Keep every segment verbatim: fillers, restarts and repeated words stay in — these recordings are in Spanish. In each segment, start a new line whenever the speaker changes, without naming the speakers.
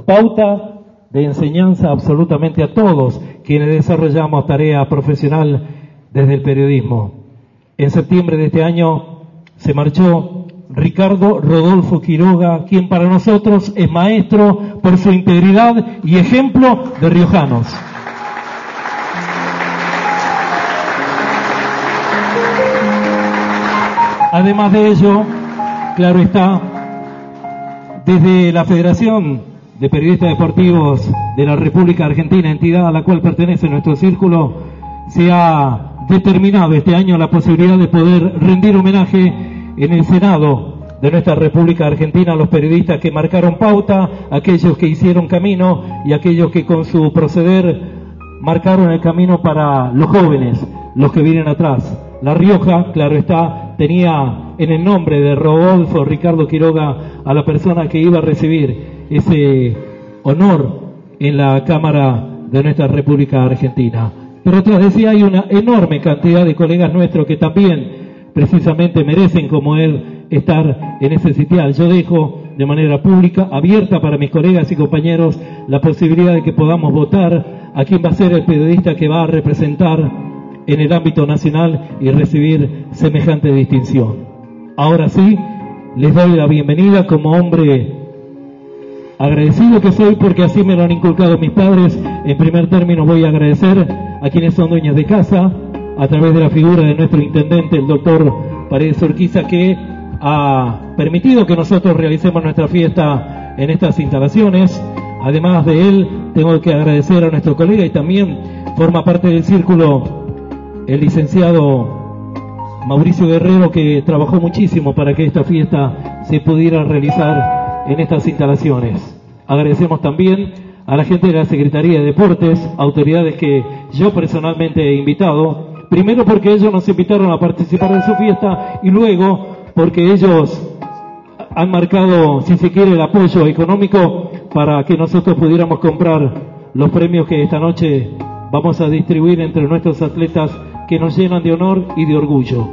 pauta de enseñanza absolutamente a todos quienes desarrollamos tarea profesional desde el periodismo. En septiembre de este año se marchó Ricardo Rodolfo Quiroga, quien para nosotros es maestro por su integridad y ejemplo de riojanos. Además de ello, claro está, desde la Federación de Periodistas Deportivos de la República Argentina, entidad a la cual pertenece nuestro círculo, se ha determinado este año la posibilidad de poder rendir homenaje en el Senado de nuestra República Argentina a los periodistas que marcaron pauta, aquellos que hicieron camino y aquellos que con su proceder marcaron el camino para los jóvenes, los que vienen atrás. La Rioja, claro está, tenía en el nombre de Rodolfo Ricardo Quiroga a la persona que iba a recibir ese honor en la Cámara de nuestra República Argentina. Pero tras de sí hay una enorme cantidad de colegas nuestros que también precisamente merecen, como él, estar en ese sitial. Yo dejo de manera pública, abierta para mis colegas y compañeros, la posibilidad de que podamos votar a quién va a ser el periodista que va a representar en el ámbito nacional y recibir semejante distinción. Ahora sí, les doy la bienvenida como hombre agradecido que soy, porque así me lo han inculcado mis padres. En primer término voy a agradecer a quienes son dueños de casa, a través de la figura de nuestro intendente, el doctor Paredes Urquiza, que ha permitido que nosotros realicemos nuestra fiesta en estas instalaciones. Además de él, tengo que agradecer a nuestro colega y también forma parte del círculo el licenciado Mauricio Guerrero, que trabajó muchísimo para que esta fiesta se pudiera realizar en estas instalaciones. Agradecemos también a la gente de la Secretaría de Deportes, autoridades que yo personalmente he invitado, primero porque ellos nos invitaron a participar de su fiesta y luego porque ellos han marcado, si se quiere, el apoyo económico para que nosotros pudiéramos comprar los premios que esta noche vamos a distribuir entre nuestros atletas, que nos llenan de honor y de orgullo.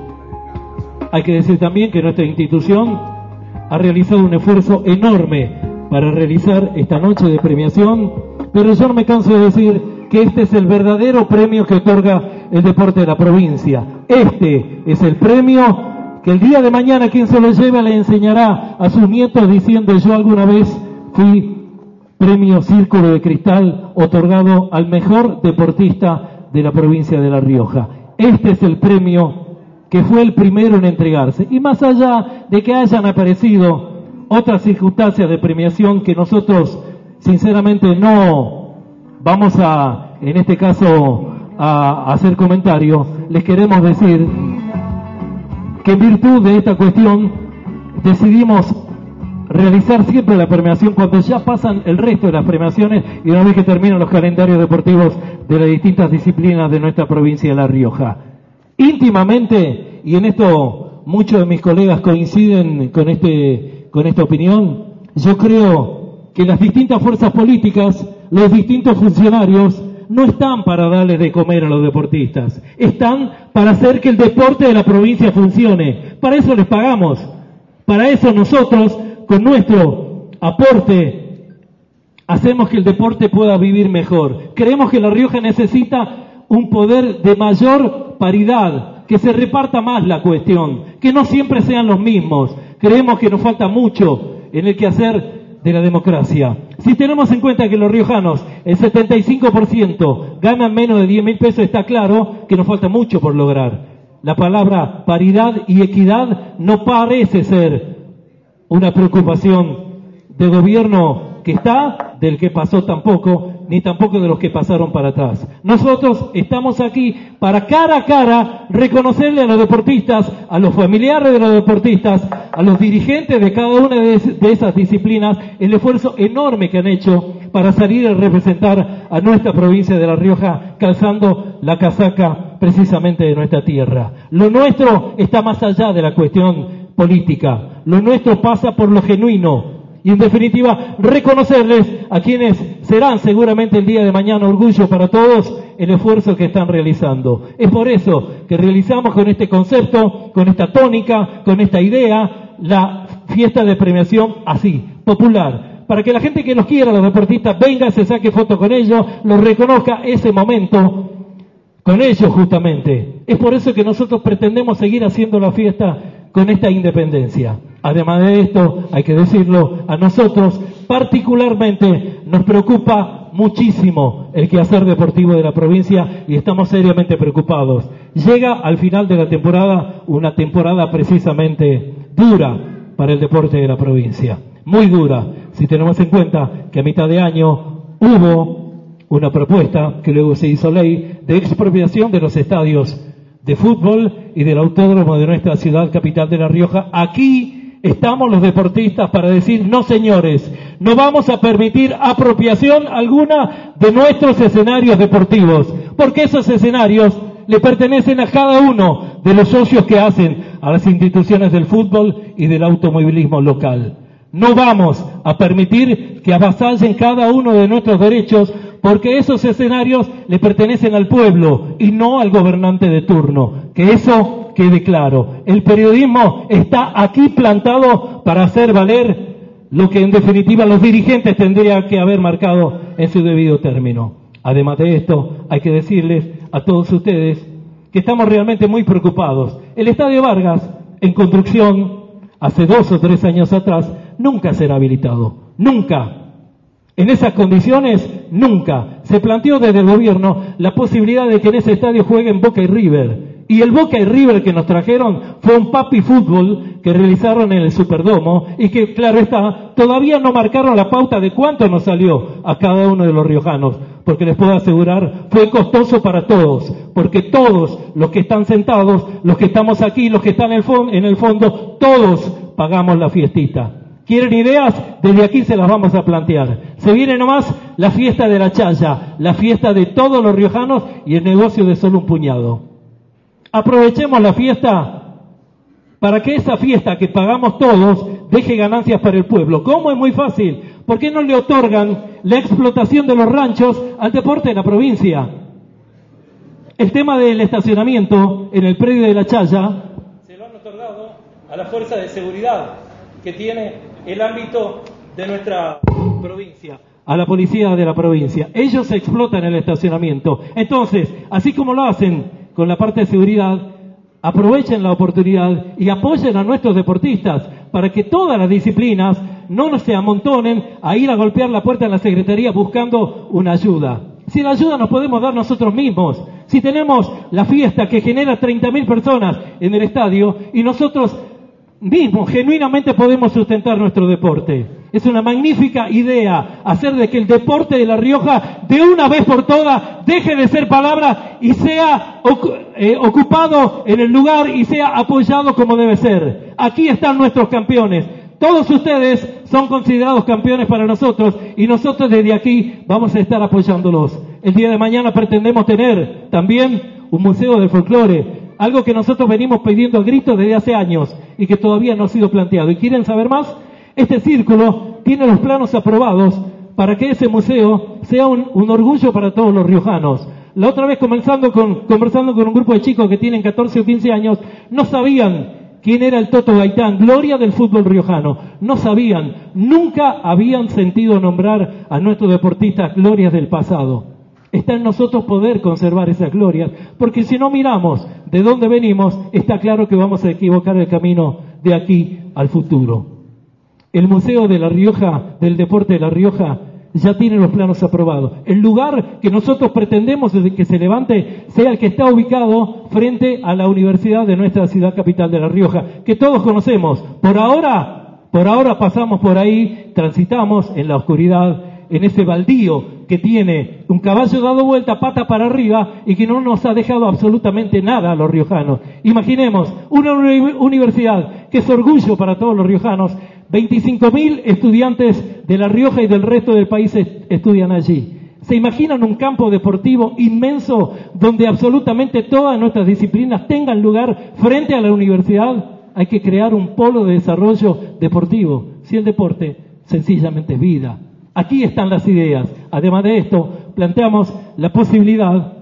Hay que decir también que nuestra institución ha realizado un esfuerzo enorme para realizar esta noche de premiación, pero yo no me canso de decir que este es el verdadero premio que otorga el deporte de la provincia. Este es el premio que el día de mañana quien se lo lleve le enseñará a sus nietos diciendo: yo alguna vez fui premio Círculo de Cristal otorgado al mejor deportista de la provincia de La Rioja. Este es el premio que fue el primero en entregarse. Y más allá de que hayan aparecido otras circunstancias de premiación que nosotros sinceramente no vamos a, en este caso, a hacer comentario, les queremos decir que en virtud de esta cuestión decidimos realizar siempre la premiación cuando ya pasan el resto de las premiaciones y una vez que terminan los calendarios deportivos de las distintas disciplinas de nuestra provincia de La Rioja. Íntimamente, y en esto muchos de mis colegas coinciden con este, con esta opinión, yo creo que las distintas fuerzas políticas, los distintos funcionarios, no están para darles de comer a los deportistas, están para hacer que el deporte de la provincia funcione. Para eso les pagamos, para eso nosotros, con nuestro aporte, hacemos que el deporte pueda vivir mejor. Creemos que La Rioja necesita un poder de mayor paridad, que se reparta más la cuestión, que no siempre sean los mismos. Creemos que nos falta mucho en el quehacer de la democracia. Si tenemos en cuenta que los riojanos, el setenta y cinco por ciento, ganan menos de diez mil pesos, está claro que nos falta mucho por lograr. La palabra paridad y equidad no parece ser una preocupación de gobierno que está, del que pasó tampoco, ni tampoco de los que pasaron para atrás. Nosotros estamos aquí para cara a cara reconocerle a los deportistas, a los familiares de los deportistas, a los dirigentes de cada una de, de esas disciplinas, el esfuerzo enorme que han hecho para salir a representar a nuestra provincia de La Rioja, calzando la casaca precisamente de nuestra tierra. Lo nuestro está más allá de la cuestión política, lo nuestro pasa por lo genuino. Y en definitiva, reconocerles a quienes serán seguramente el día de mañana orgullo para todos el esfuerzo que están realizando. Es por eso que realizamos con este concepto, con esta tónica, con esta idea, la fiesta de premiación así, popular, para que la gente que los quiera, los deportistas, venga, se saque foto con ellos, los reconozca ese momento con ellos justamente. Es por eso que nosotros pretendemos seguir haciendo la fiesta con esta independencia. Además de esto, hay que decirlo, a nosotros particularmente nos preocupa muchísimo el quehacer deportivo de la provincia y estamos seriamente preocupados. Llega al final de la temporada, una temporada precisamente dura para el deporte de la provincia, muy dura, si tenemos en cuenta que a mitad de año hubo una propuesta, que luego se hizo ley, de expropiación de los estadios de fútbol y del autódromo de nuestra ciudad capital de La Rioja. Aquí estamos los deportistas para decir, no señores, no vamos a permitir apropiación alguna de nuestros escenarios deportivos, porque esos escenarios le pertenecen a cada uno de los socios que hacen a las instituciones del fútbol y del automovilismo local. No vamos a permitir que avasallen cada uno de nuestros derechos, porque esos escenarios le pertenecen al pueblo y no al gobernante de turno. Que eso quede claro. El periodismo está aquí plantado para hacer valer lo que en definitiva los dirigentes tendrían que haber marcado en su debido término. Además de esto, hay que decirles a todos ustedes que estamos realmente muy preocupados. El Estadio Vargas, en construcción, hace dos o tres años atrás, nunca será habilitado. Nunca. En esas condiciones, nunca. Se planteó desde el gobierno la posibilidad de que en ese estadio jueguen Boca y River. Y el Boca y River que nos trajeron fue un papi fútbol que realizaron en el Superdomo y que, claro está, todavía no marcaron la pauta de cuánto nos salió a cada uno de los riojanos. Porque les puedo asegurar, fue costoso para todos. Porque todos los que están sentados, los que estamos aquí, los que están en el fondo, en el fondo todos pagamos la fiestita. ¿Quieren ideas? Desde aquí se las vamos a plantear. Se viene nomás la fiesta de la chaya, la fiesta de todos los riojanos y el negocio de solo un puñado. Aprovechemos la fiesta para que esa fiesta que pagamos todos deje ganancias para el pueblo. ¿Cómo? Es muy fácil. ¿Por qué no le otorgan la explotación de los ranchos al deporte de la provincia? El tema del estacionamiento en el predio de la chaya se lo han otorgado a la fuerza de seguridad que tiene el ámbito de nuestra provincia, a la policía de la provincia. Ellos explotan el estacionamiento. Entonces, así como lo hacen con la parte de seguridad, aprovechen la oportunidad y apoyen a nuestros deportistas para que todas las disciplinas no se amontonen a ir a golpear la puerta de la Secretaría buscando una ayuda. Si la ayuda nos podemos dar nosotros mismos, si tenemos la fiesta que genera treinta mil personas en el estadio y nosotros mismos genuinamente podemos sustentar nuestro deporte. Es una magnífica idea hacer de que el deporte de La Rioja de una vez por todas deje de ser palabra y sea eh, ocupado en el lugar y sea apoyado como debe ser. Aquí están nuestros campeones. Todos ustedes son considerados campeones para nosotros y nosotros desde aquí vamos a estar apoyándolos. El día de mañana pretendemos tener también un museo del folclore, algo que nosotros venimos pidiendo a gritos desde hace años y que todavía no ha sido planteado. ¿Y quieren saber más? Este círculo tiene los planos aprobados para que ese museo sea un, un orgullo para todos los riojanos. La otra vez conversando con, conversando con un grupo de chicos que tienen catorce o quince años, no sabían quién era el Toto Gaitán, gloria del fútbol riojano. No sabían, nunca habían sentido nombrar a nuestros deportistas glorias del pasado. Está en nosotros poder conservar esas glorias, porque si no miramos de dónde venimos, está claro que vamos a equivocar el camino de aquí al futuro. El Museo de La Rioja, del Deporte de La Rioja, ya tiene los planos aprobados. El lugar que nosotros pretendemos desde que se levante sea el que está ubicado frente a la universidad de nuestra ciudad capital de La Rioja, que todos conocemos. Por ahora, por ahora pasamos por ahí, transitamos en la oscuridad, en ese baldío que tiene un caballo dado vuelta pata para arriba y que no nos ha dejado absolutamente nada a los riojanos. Imaginemos una universidad que es orgullo para todos los riojanos. veinticinco mil estudiantes de La Rioja y del resto del país estudian allí. ¿Se imaginan un campo deportivo inmenso donde absolutamente todas nuestras disciplinas tengan lugar frente a la universidad? Hay que crear un polo de desarrollo deportivo. Si el deporte sencillamente es vida. Aquí están las ideas. Además de esto, planteamos la posibilidad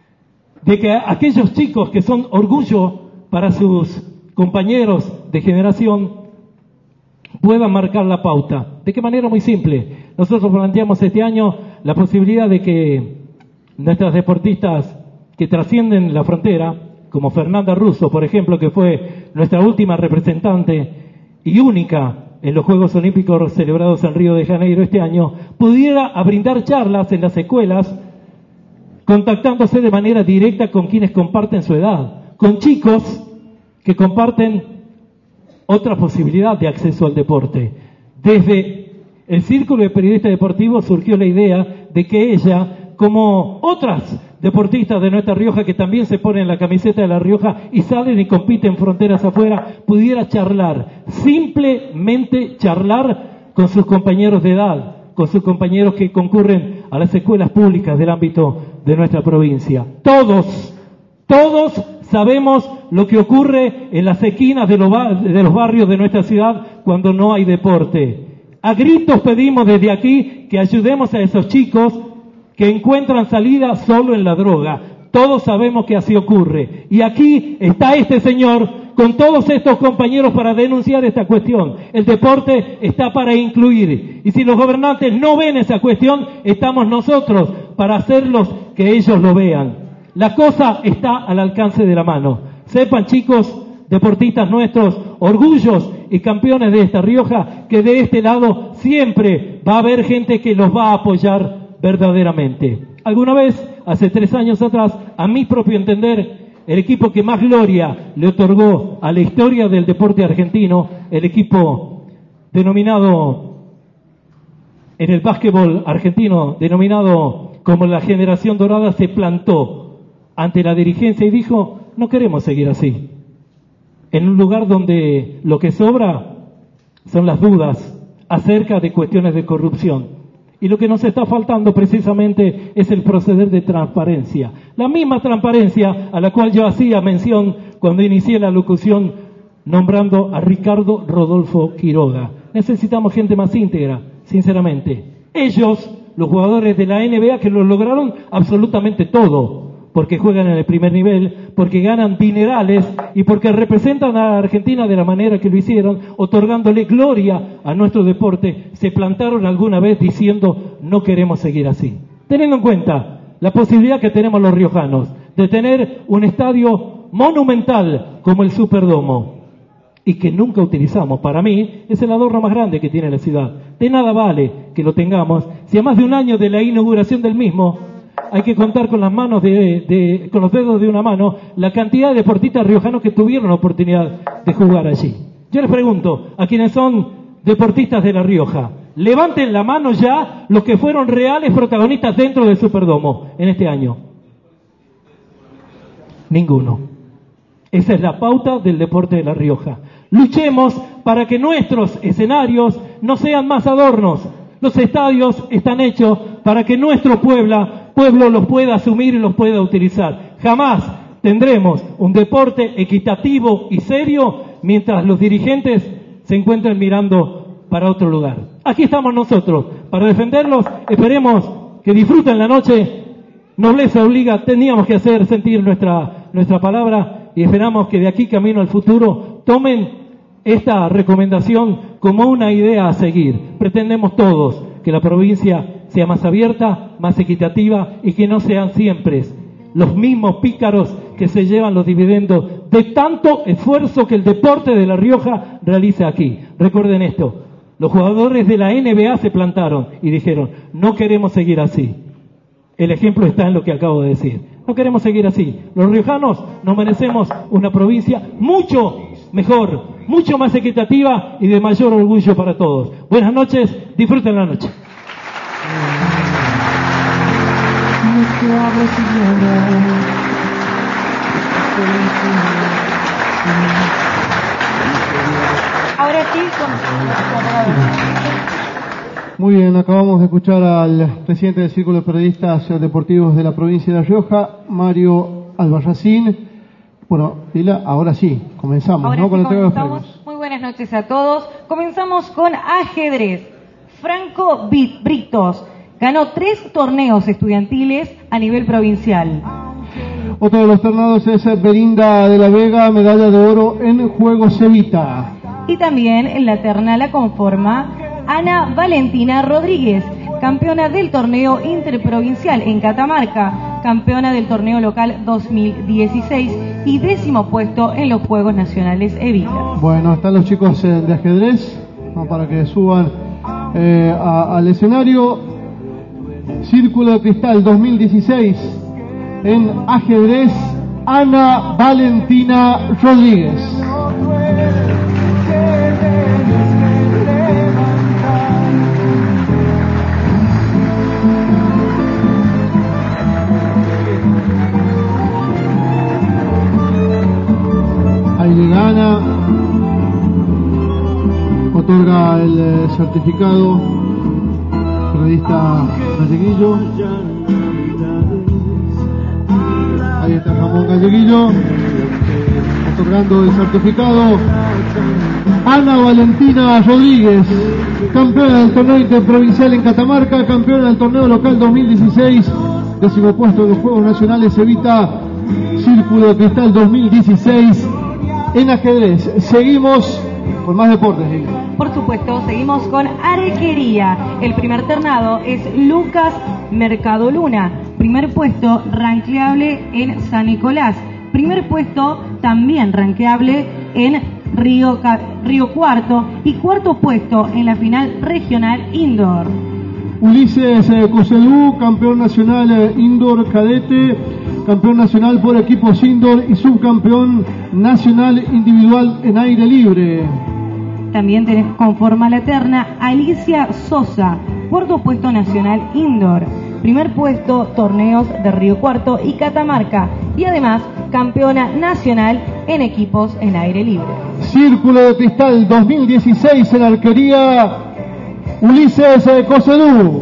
de que aquellos chicos que son orgullo para sus compañeros de generación puedan marcar la pauta. ¿De qué manera? Muy simple. Nosotros planteamos este año la posibilidad de que nuestras deportistas que trascienden la frontera, como Fernanda Russo, por ejemplo, que fue nuestra última representante y única en los Juegos Olímpicos celebrados en Río de Janeiro este año, pudiera a brindar charlas en las escuelas, contactándose de manera directa con quienes comparten su edad, con chicos que comparten otra posibilidad de acceso al deporte. Desde el Círculo de Periodistas Deportivos surgió la idea de que ella, como otras deportistas de nuestra Rioja que también se ponen la camiseta de La Rioja y salen y compiten fronteras afuera, pudiera charlar, simplemente charlar con sus compañeros de edad, con sus compañeros que concurren a las escuelas públicas del ámbito de nuestra provincia. Todos, todos sabemos lo que ocurre en las esquinas de los, de los barrios de nuestra ciudad cuando no hay deporte. A gritos pedimos desde aquí que ayudemos a esos chicos que encuentran salida solo en la droga. Todos sabemos que así ocurre. Y aquí está este señor con todos estos compañeros para denunciar esta cuestión. El deporte está para incluir. Y si los gobernantes no ven esa cuestión, estamos nosotros para hacerlos que ellos lo vean. La cosa está al alcance de la mano. Sepan, chicos, deportistas nuestros, orgullos y campeones de esta Rioja, que de este lado siempre va a haber gente que los va a apoyar verdaderamente. Alguna vez, hace tres años atrás, a mi propio entender, el equipo que más gloria le otorgó a la historia del deporte argentino, el equipo denominado en el básquetbol argentino, denominado como la generación dorada, se plantó ante la dirigencia y dijo: no queremos seguir así. En un lugar donde lo que sobra son las dudas acerca de cuestiones de corrupción. Y lo que nos está faltando precisamente es el proceder de transparencia. La misma transparencia a la cual yo hacía mención cuando inicié la locución nombrando a Ricardo Rodolfo Quiroga. Necesitamos gente más íntegra, sinceramente. Ellos, los jugadores de la N B A, que lo lograron absolutamente todo, porque juegan en el primer nivel, porque ganan dinerales y porque representan a Argentina de la manera que lo hicieron, otorgándole gloria a nuestro deporte, se plantaron alguna vez diciendo: no queremos seguir así. Teniendo en cuenta la posibilidad que tenemos los riojanos de tener un estadio monumental como el Superdomo, y que nunca utilizamos, para mí es el adorno más grande que tiene la ciudad. De nada vale que lo tengamos si a más de un año de la inauguración del mismo hay que contar con las manos de, de, con los dedos de una mano la cantidad de deportistas riojanos que tuvieron la oportunidad de jugar allí. Yo les pregunto a quienes son deportistas de La Rioja, levanten la mano ya los que fueron reales protagonistas dentro del Superdomo en este año. Ninguno. Esa es la pauta del deporte de La Rioja. Luchemos para que nuestros escenarios no sean más adornos. Los estadios están hechos para que nuestro pueblo pueblo los pueda asumir y los pueda utilizar. Jamás tendremos un deporte equitativo y serio mientras los dirigentes se encuentren mirando para otro lugar. Aquí estamos nosotros para defenderlos. Esperemos que disfruten la noche. Nobleza obliga, teníamos que hacer sentir nuestra, nuestra palabra y esperamos que de aquí camino al futuro tomen esta recomendación como una idea a seguir. Pretendemos todos que la provincia sea más abierta, más equitativa y que no sean siempre los mismos pícaros que se llevan los dividendos de tanto esfuerzo que el deporte de La Rioja realiza aquí. Recuerden esto, los jugadores de la N B A se plantaron y dijeron: no queremos seguir así. El ejemplo está en lo que acabo de decir. No queremos seguir así. Los riojanos nos merecemos una provincia mucho mejor, mucho más equitativa y de mayor orgullo para todos. Buenas noches, disfruten la noche.
Ahora sí, con...
Muy bien, acabamos de escuchar al presidente del Círculo de Periodistas Deportivos de la provincia de La Rioja, Mario Albarracín. Bueno, Lila, ahora sí, comenzamos,
ahora
¿no?
Sí
con la entrega de los
comenzamos.
premios.
Muy buenas noches a todos. Comenzamos con ajedrez. Franco Britos ganó tres torneos estudiantiles a nivel provincial.
Otro de los tornados es Belinda de la Vega, medalla de oro en Juegos Evita.
Y también en la terna la conforma Ana Valentina Rodríguez, campeona del torneo interprovincial en Catamarca, campeona del torneo local dos mil dieciséis y décimo puesto en los Juegos Nacionales Evita.
Bueno, están los chicos eh, de ajedrez, ¿no? Para que suban eh, a, al escenario. Círculo de Cristal dos mil dieciséis en ajedrez, Ana Valentina Rodríguez. Ahí gana, otorga el eh, certificado periodista Galleguillo. Ahí está Ramón Galleguillo otorgando el certificado. Ana Valentina Rodríguez, campeona del torneo interprovincial en Catamarca, campeona del torneo local dos mil dieciséis, décimo puesto en los Juegos Nacionales Evita, Círculo de Cristal dos mil dieciséis en ajedrez. Seguimos con más deportes.
Por supuesto, seguimos con arquería. El primer ternado es Lucas Mercado Luna. Primer puesto ranqueable en San Nicolás. Primer puesto también ranqueable en Río, Río Cuarto. Y cuarto puesto en la final regional indoor.
Ulises eh, Coselú, campeón nacional eh, indoor cadete, campeón nacional por equipos indoor y subcampeón nacional individual en aire libre.
También tenemos, conforma la terna Alicia Sosa, cuarto puesto nacional indoor, primer puesto torneos de Río Cuarto y Catamarca, y además campeona nacional en equipos en aire libre.
Círculo de Cristal dos mil dieciséis en arquería, Ulises Coselú,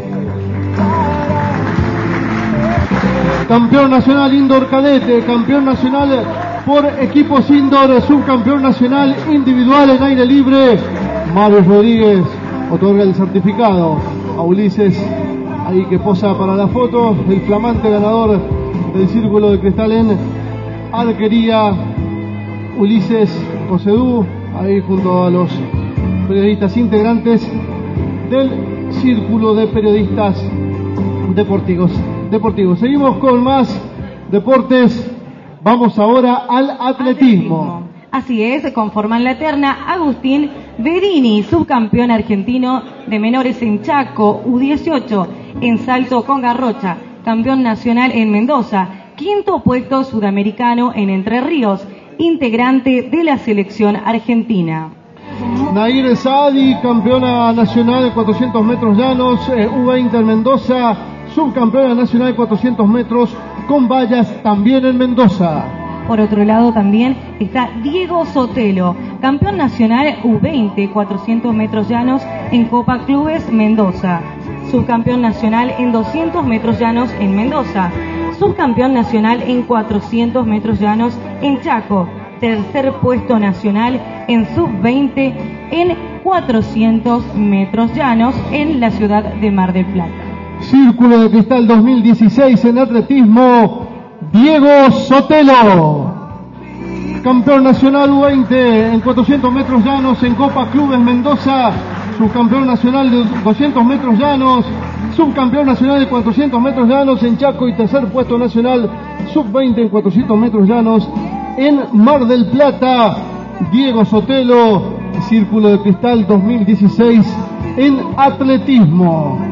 campeón nacional indoor cadete, campeón nacional por equipos indoor, subcampeón nacional individual en aire libre. Mario Rodríguez otorga el certificado a Ulises, ahí que posa para la foto, el flamante ganador del Círculo de Cristal en arquería, Ulises Coselú, ahí junto a los periodistas integrantes del Círculo de Periodistas Deportivos. Deportivos. Seguimos con más deportes. Vamos ahora al atletismo. atletismo.
Así es, conforman la terna Agustín Verini, subcampeón argentino de menores en Chaco, U dieciocho, en salto con garrocha, campeón nacional en Mendoza, quinto puesto sudamericano en Entre Ríos, integrante de la selección argentina.
Nair Saadi, campeona nacional en cuatrocientos metros llanos, eh, U veinte en Mendoza, subcampeona nacional en cuatrocientos metros con vallas también en Mendoza.
Por otro lado también está Diego Sotelo, campeón nacional U veinte, cuatrocientos metros llanos en Copa Clubes Mendoza, subcampeón nacional en doscientos metros llanos en Mendoza, subcampeón nacional en cuatrocientos metros llanos en Chaco, tercer puesto nacional en sub veinte en cuatrocientos metros llanos en la ciudad de Mar del Plata.
Círculo de Cristal dos mil dieciséis en atletismo, Diego Sotelo, campeón nacional U veinte en cuatrocientos metros llanos en Copa Clubes Mendoza, subcampeón nacional de doscientos metros llanos, subcampeón nacional de cuatrocientos metros llanos en Chaco y tercer puesto nacional sub veinte en cuatrocientos metros llanos en Mar del Plata. Diego Sotelo, Círculo de Cristal dos mil dieciséis en atletismo.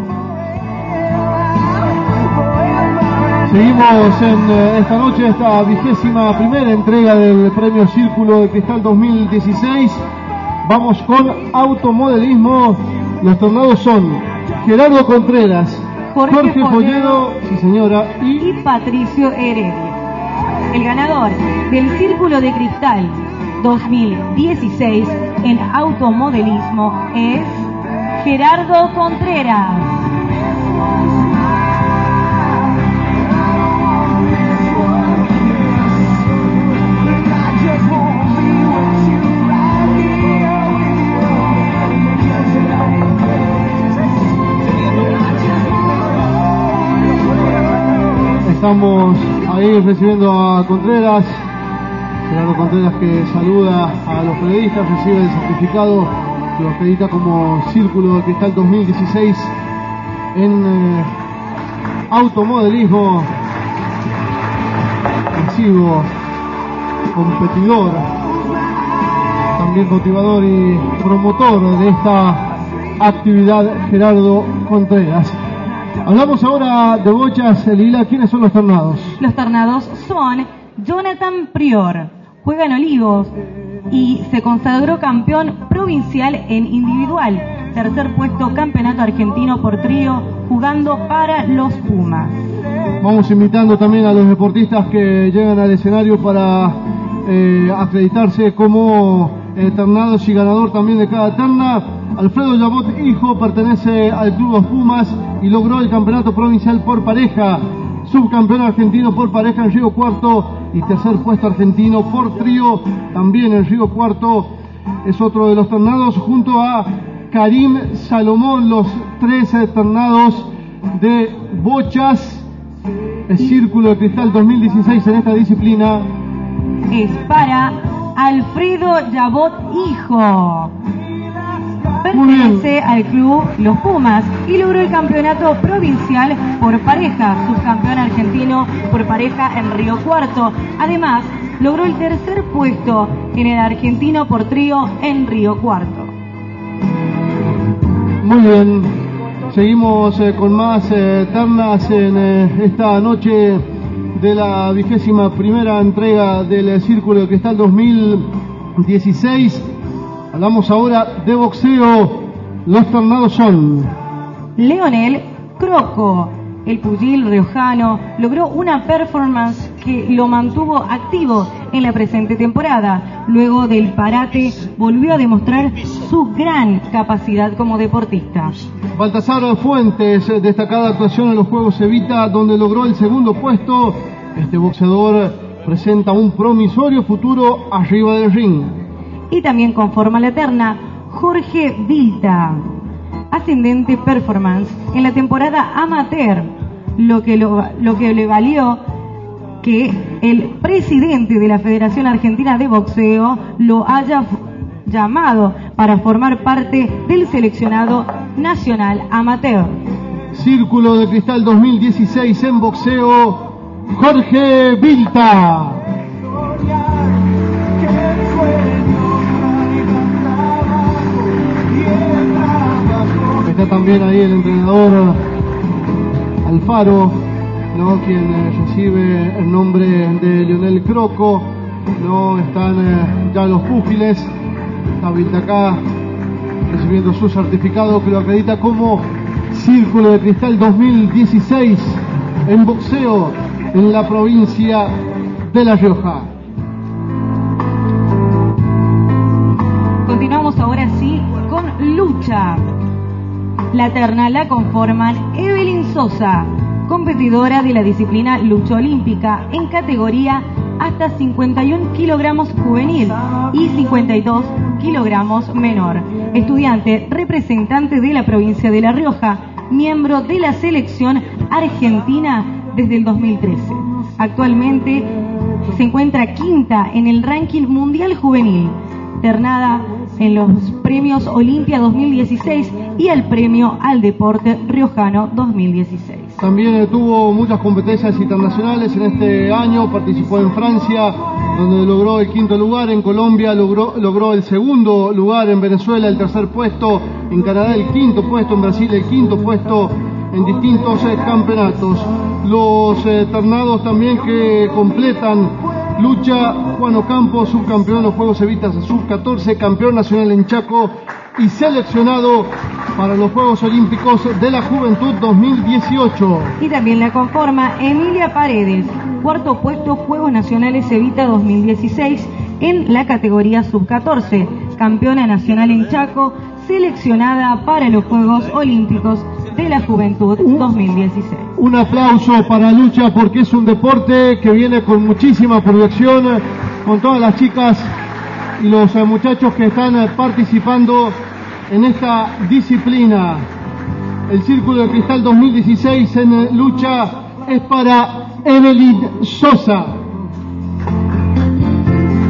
Seguimos en eh, esta noche, esta vigésima primera entrega del premio Círculo de Cristal dos mil dieciséis. Vamos con automodelismo. Los tornados son Gerardo Contreras, Jorge, Jorge Follero, sí señora, y...
y Patricio Heredia. El ganador del Círculo de Cristal dos mil dieciséis en automodelismo es Gerardo Contreras.
Estamos ahí recibiendo a Contreras, Gerardo Contreras, que saluda a los periodistas, recibe el certificado que lo acredita como Círculo de Cristal dos mil dieciséis en eh, automodelismo, agresivo, competidor, también motivador y promotor de esta actividad, Gerardo Contreras. Hablamos ahora de bochas, Lila. ¿Quiénes son los Tornados?
Los Tornados son Jonathan Prior, juega en Olivos y se consagró campeón provincial en individual. Tercer puesto, campeonato argentino por trío, jugando para los Pumas.
Vamos invitando también a los deportistas que llegan al escenario para eh, acreditarse como eh, ternados y ganador también de cada terna. Alfredo Yabot, hijo, pertenece al Club Los Pumas y logró el campeonato provincial por pareja, subcampeón argentino por pareja en Río Cuarto y tercer puesto argentino por trío también en Río Cuarto. Es otro de los ternados junto a Karim Salomón, los trece ternados de bochas. El Círculo de Cristal dos mil dieciséis en esta disciplina
es para Alfredo Yabot, hijo. Pertenece al club Los Pumas y logró el campeonato provincial por pareja, subcampeón argentino por pareja en Río Cuarto. Además, logró el tercer puesto en el argentino por trío en Río Cuarto.
Muy bien, seguimos eh, con más eh, ternas en eh, esta noche de la vigésima primera entrega del Círculo de Cristal dos mil dieciséis. Hablamos ahora de boxeo. Los ternados son
Leonel Croco, el pugil riojano, logró una performance que lo mantuvo activo en la presente temporada. Luego del parate volvió a demostrar su gran capacidad como deportista.
Baltasar Fuentes, destacada actuación en los Juegos Evita, donde logró el segundo puesto. Este boxeador presenta un promisorio futuro arriba del ring.
Y también conforma la terna Jorge Vilta, ascendente performance en la temporada amateur, lo que, lo, lo que le valió que el presidente de la Federación Argentina de Boxeo lo haya llamado para formar parte del seleccionado nacional amateur.
Círculo de Cristal dos mil dieciséis en boxeo, Jorge Vilta. Está también ahí el entrenador Alfaro, ¿no? Quien eh, recibe el nombre de Leonel Croco, ¿no? Están eh, ya los púgiles. Está Vilta acá recibiendo su certificado que lo acredita como Círculo de Cristal dos mil dieciséis en boxeo en la provincia de La Rioja.
Continuamos ahora sí con lucha. La terna la conforman Evelyn Sosa, competidora de la disciplina lucha olímpica en categoría hasta cincuenta y un kilogramos juvenil y cincuenta y dos kilogramos menor. Estudiante representante de la provincia de La Rioja, miembro de la selección argentina desde el dos mil trece. Actualmente se encuentra quinta en el ranking mundial juvenil, ternada en los premios Olimpia dos mil dieciséis y el premio al deporte riojano dos mil dieciséis.
También eh, tuvo muchas competencias internacionales en este año. Participó en Francia, donde logró el quinto lugar. En Colombia logró, logró el segundo lugar. En Venezuela el tercer puesto. En Canadá el quinto puesto. En Brasil el quinto puesto en distintos eh, campeonatos. Los eh, ternados también que completan lucha: Juan Ocampo, subcampeón en los Juegos Evitas sub catorce, campeón nacional en Chaco y seleccionado para los Juegos Olímpicos de la Juventud dos mil dieciocho.
Y también la conforma Emilia Paredes, cuarto puesto Juegos Nacionales Evita dos mil dieciséis en la categoría sub catorce, campeona nacional en Chaco, seleccionada para los Juegos Olímpicos de la Juventud dos mil dieciséis.
Un aplauso para lucha, porque es un deporte que viene con muchísima proyección, con todas las chicas y los muchachos que están participando en esta disciplina. El Círculo de Cristal dos mil dieciséis en lucha es para Evelyn Sosa.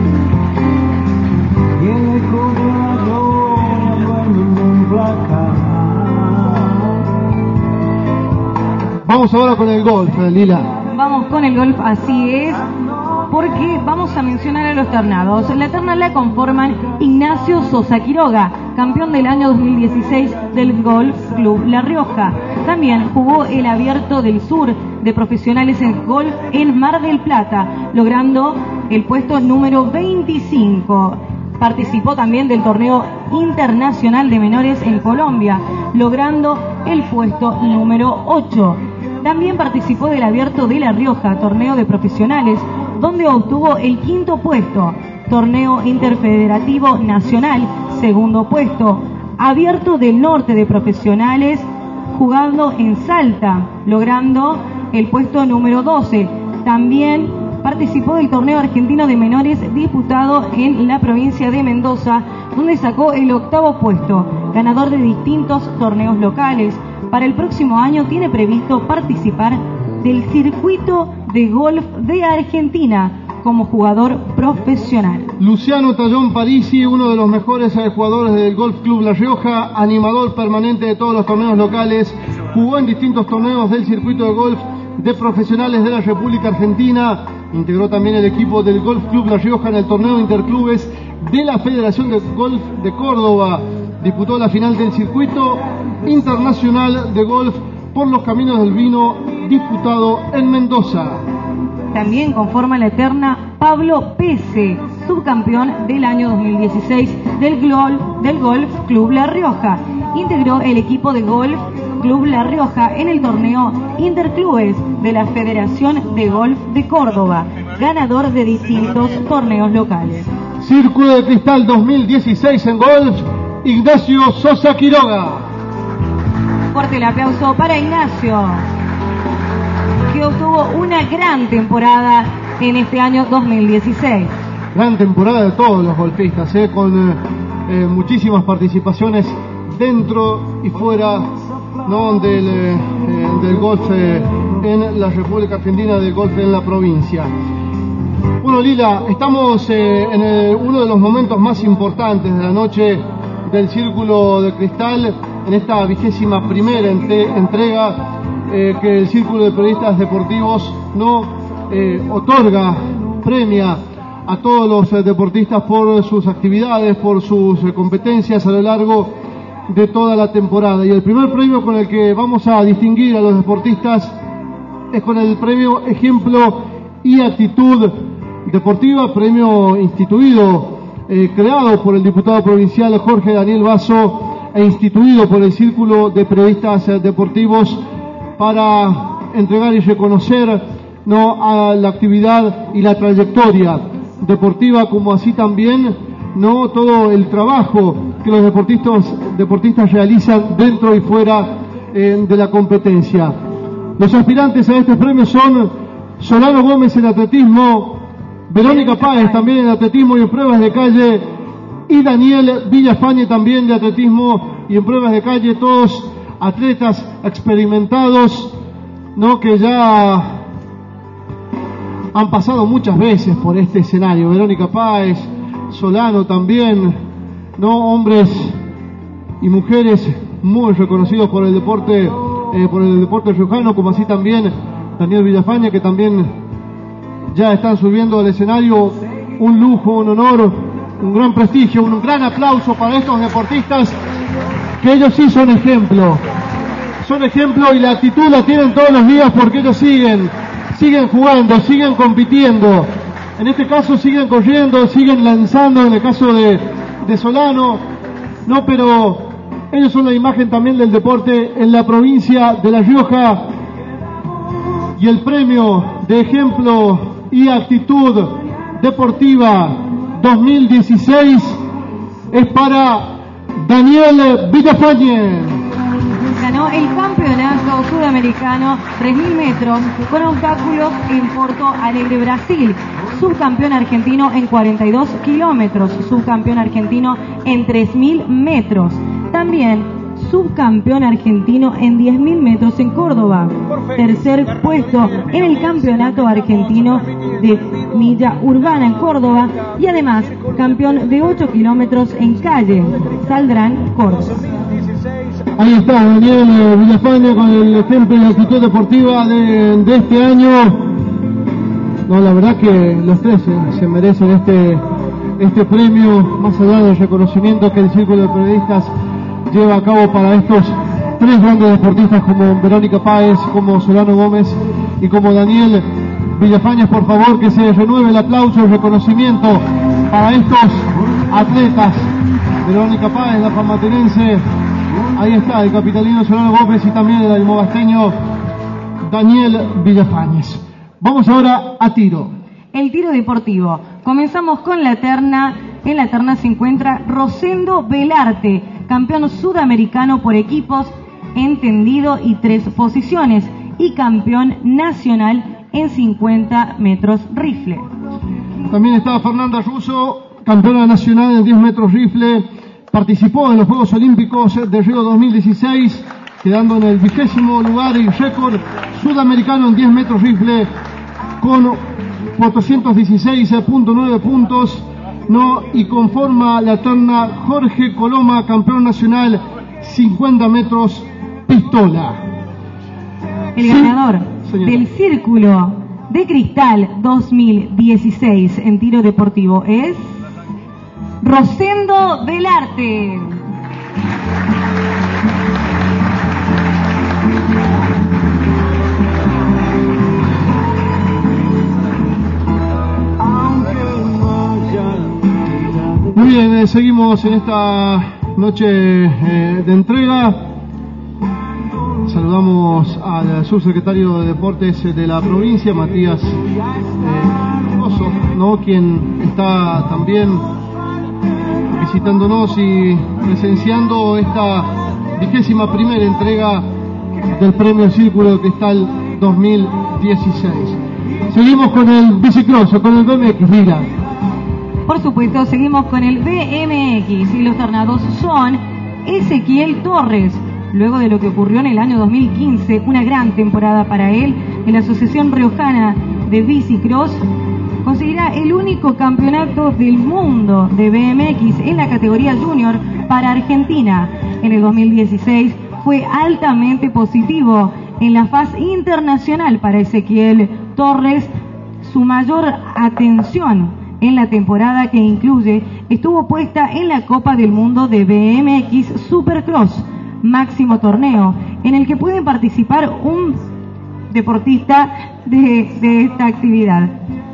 Vamos ahora con el golf, Lila.
Vamos con el golf, así es, porque vamos a mencionar a los ternados. La terna la conforman Ignacio Sosa Quiroga, campeón del año dos mil dieciséis del Golf Club La Rioja. También jugó el Abierto del Sur de profesionales en golf en Mar del Plata, logrando el puesto número veinticinco. Participó también del torneo internacional de menores en Colombia, logrando el puesto número ocho. También participó del Abierto de La Rioja, torneo de profesionales, donde obtuvo el quinto puesto. Torneo interfederativo nacional, segundo puesto. Abierto del Norte de profesionales, jugando en Salta, logrando el puesto número doce. También participó del torneo argentino de menores disputado en la provincia de Mendoza, donde sacó el octavo puesto, ganador de distintos torneos locales. Para el próximo año tiene previsto participar del circuito de golf de Argentina como jugador profesional.
Luciano Tallón Parisi, uno de los mejores jugadores del Golf Club La Rioja, animador permanente de todos los torneos locales, jugó en distintos torneos del circuito de golf de profesionales de la República Argentina, integró también el equipo del Golf Club La Rioja en el torneo interclubes de la Federación de Golf de Córdoba, disputó la final del circuito internacional de golf por los caminos del vino disputado en Mendoza.
También conforma la terna Pablo Pese, subcampeón del año dos mil dieciséis del, Gol, del Golf Club La Rioja. Integró el equipo de Golf Club La Rioja en el torneo Interclubes de la Federación de Golf de Córdoba, ganador de distintos torneos locales.
Círculo de Cristal dos mil dieciséis en golf, Ignacio Sosa Quiroga.
Fuerte el aplauso para Ignacio, que obtuvo una gran temporada en este año dos mil dieciséis.
Gran temporada de todos los golfistas, ¿eh? con eh, muchísimas participaciones dentro y fuera, ¿no? del, eh, del golf eh, en la República Argentina, del golf en la provincia. Bueno, Lila, estamos eh, en el, uno de los momentos más importantes de la noche del Círculo de Cristal, en esta vigésima primera entre, entrega eh, que el Círculo de Periodistas Deportivos no eh, otorga, premia a todos los eh, deportistas por sus actividades, por sus eh, competencias a lo largo de toda la temporada. Y el primer premio con el que vamos a distinguir a los deportistas es con el premio Ejemplo y Actitud Deportiva, premio instituido, eh, creado por el diputado provincial Jorge Daniel Basso e instituido por el Círculo de Periodistas Deportivos para entregar y reconocer, ¿no?, a la actividad y la trayectoria deportiva, como así también, ¿no?, todo el trabajo que los deportistas, deportistas realizan dentro y fuera eh, de la competencia. Los aspirantes a este premio son Solano Gómez en atletismo, Verónica Páez también en atletismo y en pruebas de calle, y Daniel Villafañe también de atletismo y en pruebas de calle, todos atletas experimentados, ¿no?, que ya han pasado muchas veces por este escenario. Verónica Páez, Solano también, ¿no?, hombres y mujeres muy reconocidos por el deporte, eh, por el deporte riojano, como así también Daniel Villafañe, que también ya están subiendo al escenario. Un lujo, un honor, un gran prestigio, un gran aplauso para estos deportistas, que ellos sí son ejemplo, son ejemplo y la actitud la tienen todos los días, porque ellos siguen, siguen jugando, siguen compitiendo, en este caso siguen corriendo, siguen lanzando, en el caso de, de Solano, no, pero ellos son la imagen también del deporte en la provincia de La Rioja. Y el premio de Ejemplo y Actitud Deportiva dos mil dieciséis es para Daniel Villafañe.
Ganó el campeonato sudamericano tres mil metros con obstáculos en Porto Alegre, Brasil. Subcampeón argentino en cuarenta y dos kilómetros. Subcampeón argentino en tres mil metros. También subcampeón argentino en diez mil metros en Córdoba. Tercer puesto en el campeonato argentino de milla urbana en Córdoba. Y además campeón de ocho kilómetros en calle, Saldrán, Córdoba.
Ahí está Daniel Villafaña con el ejemplo y la actitud deportiva de, de este año. No, la verdad que los tres se, se merecen este, este premio, más allá del reconocimiento que el Círculo de Periodistas lleva a cabo para estos tres grandes deportistas como Verónica Páez, como Solano Gómez y como Daniel Villafañas. Por favor, que se renueve el aplauso y el reconocimiento para estos atletas. Verónica Páez, la palmatenense, ahí está el capitalino Solano Gómez y también el almogasteño Daniel Villafañas. Vamos ahora a tiro.
El tiro deportivo. Comenzamos con la terna. En la terna se encuentra Rosendo Velarte, campeón sudamericano por equipos en tendido y tres posiciones y campeón nacional en cincuenta metros rifle.
También está Fernanda Russo, campeona nacional en diez metros rifle. Participó en los Juegos Olímpicos de Río dos mil dieciséis, quedando en el vigésimo lugar y récord sudamericano en diez metros rifle con cuatrocientos dieciséis punto nueve puntos, no, y conforma la terna Jorge Coloma, campeón nacional cincuenta metros pistola.
El
Sí,
ganador
señora.
del Círculo de Cristal dos mil dieciséis en tiro deportivo es Rosendo Velarte.
Muy bien, eh, seguimos en esta noche eh, de entrega. Saludamos al subsecretario de Deportes de la provincia, Matías eh, Oso, ¿no? Quien está también visitándonos y presenciando esta vigésima primera entrega del Premio Círculo de Cristal dos mil dieciséis. Seguimos con el bicicross, con el B M X, Lila.
Por supuesto, seguimos con el B M X y los tornados son Ezequiel Torres. Luego de lo que ocurrió en el año dos mil quince, una gran temporada para él en la Asociación Riojana de Bicicross, conseguirá el único campeonato del mundo de B M X en la categoría junior para Argentina. En el dos mil dieciséis fue altamente positivo en la fase internacional para Ezequiel Torres. Su mayor atención en la temporada que incluye estuvo puesta en la Copa del Mundo de B M X Supercross, máximo torneo en el que puede participar un deportista de, de esta actividad.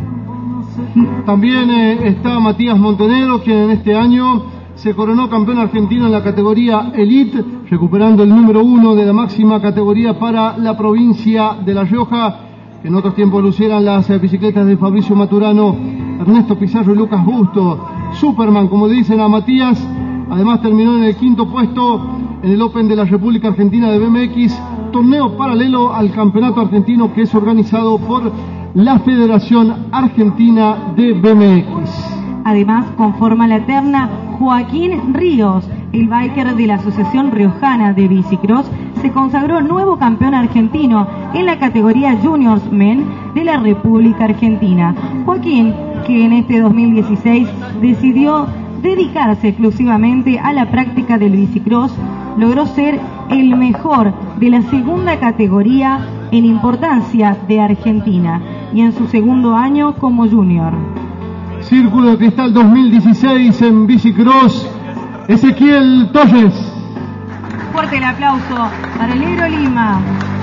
También eh, está Matías Montenegro, quien en este año se coronó campeón argentino en la categoría Elite, recuperando el número uno de la máxima categoría para la provincia de La Rioja. En otros tiempos lucieran las eh, bicicletas de Fabricio Maturano, Ernesto Pizarro y Lucas Busto. Superman, como le dicen a Matías. Además terminó en el quinto puesto en el Open de la República Argentina de B M X, torneo paralelo al campeonato argentino que es organizado por la Federación Argentina de B M X.
Además, conforma la terna Joaquín Ríos, el biker de la Asociación Riojana de Bicicross, se consagró nuevo campeón argentino en la categoría Juniors Men de la República Argentina. Joaquín, que en este dos mil dieciséis decidió dedicarse exclusivamente a la práctica del bicicross, logró ser el mejor de la segunda categoría en importancia de Argentina y en su segundo año como junior.
Círculo de Cristal dos mil dieciséis en bicicross, Ezequiel Torres.
Fuerte el aplauso para el Ebro Lima,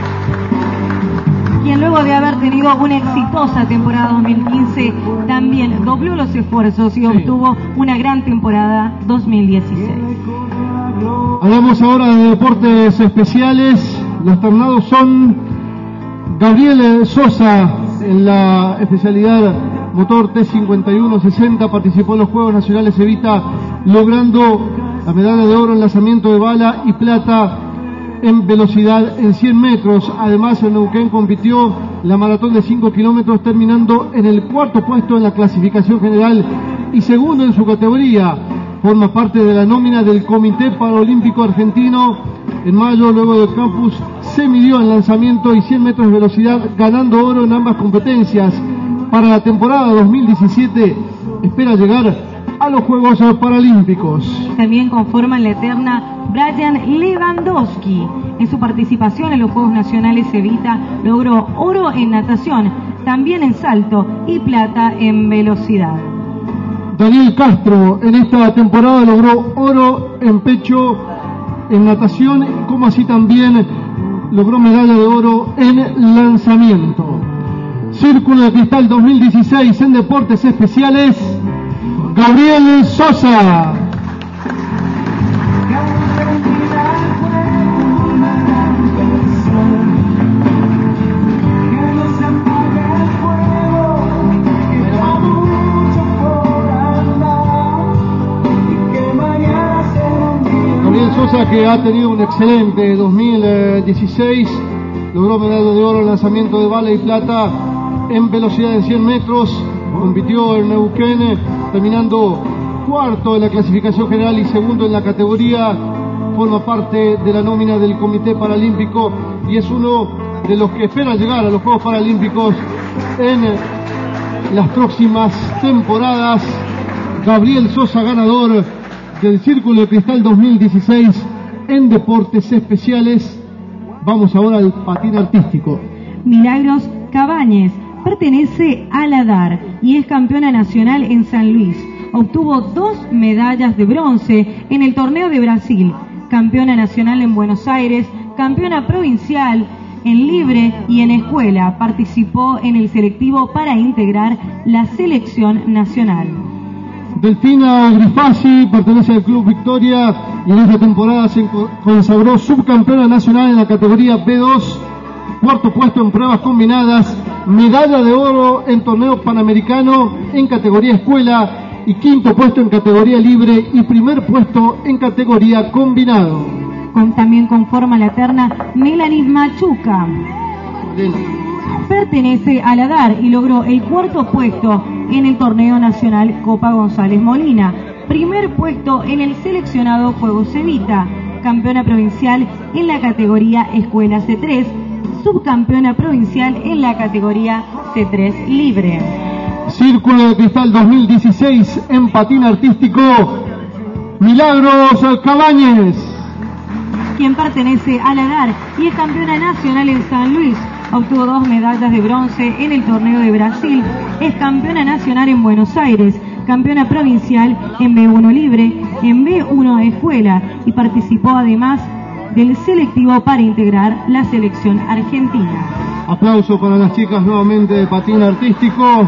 quien luego de haber tenido una exitosa temporada dos mil quince, también dobló los esfuerzos y obtuvo una gran temporada dos mil dieciséis.
Hablamos ahora de deportes especiales. Los tornados son Gabriel Sosa en la especialidad motor T cincuenta y uno sesenta, participó en los Juegos Nacionales Evita, logrando la medalla de oro en lanzamiento de bala y plata en velocidad en cien metros. Además, en Neuquén compitió la maratón de cinco kilómetros, terminando en el cuarto puesto en la clasificación general y segundo en su categoría. Forma parte de la nómina del Comité Paralímpico Argentino. En mayo, luego del campus, se midió en lanzamiento y cien metros de velocidad, ganando oro en ambas competencias. Para la temporada dos mil diecisiete espera llegar a los Juegos Paralímpicos.
También conforman la eterna Brian Lewandowski. En su participación en los Juegos Nacionales Evita logró oro en natación, también en salto y plata en velocidad.
Daniel Castro en esta temporada logró oro en pecho en natación, como así también logró medalla de oro en lanzamiento. Círculo de Cristal dos mil dieciséis en deportes especiales, Gabriel Sosa. Sosa, que ha tenido un excelente dos mil dieciséis, logró medalla de oro en lanzamiento de bala y plata en velocidad de cien metros, compitió en Neuquén, terminando cuarto en la clasificación general y segundo en la categoría, forma parte de la nómina del Comité Paralímpico y es uno de los que espera llegar a los Juegos Paralímpicos en las próximas temporadas. Gabriel Sosa, ganador del Círculo de Cristal dos mil dieciséis en deportes especiales. Vamos ahora al patín artístico.
Milagros Cabañes pertenece a la D A R y es campeona nacional en San Luis. Obtuvo dos medallas de bronce en el torneo de Brasil, campeona nacional en Buenos Aires, campeona provincial en libre y en escuela. Participó en el selectivo para integrar la selección nacional.
Delfina Grifasi pertenece al Club Victoria y en esta temporada se consagró subcampeona nacional en la categoría B dos, cuarto puesto en pruebas combinadas, medalla de oro en torneo panamericano en categoría escuela y quinto puesto en categoría libre y primer puesto en categoría combinado.
Con, también conforma la terna Melanie Machuca.
Bien.
Pertenece a la D A R y logró el cuarto puesto en el torneo nacional Copa González Molina, primer puesto en el seleccionado Juegos Evita, campeona provincial en la categoría Escuela C tres, subcampeona provincial en la categoría C tres libre.
Círculo de Cristal dos mil dieciséis en patín artístico, Milagros Cabañes,
quien pertenece a la D A R y es campeona nacional en San Luis. Obtuvo dos medallas de bronce en el torneo de Brasil, es campeona nacional en Buenos Aires, campeona provincial en B uno libre, en B uno escuela y participó además del selectivo para integrar la selección argentina.
Aplauso para las chicas nuevamente de patín artístico.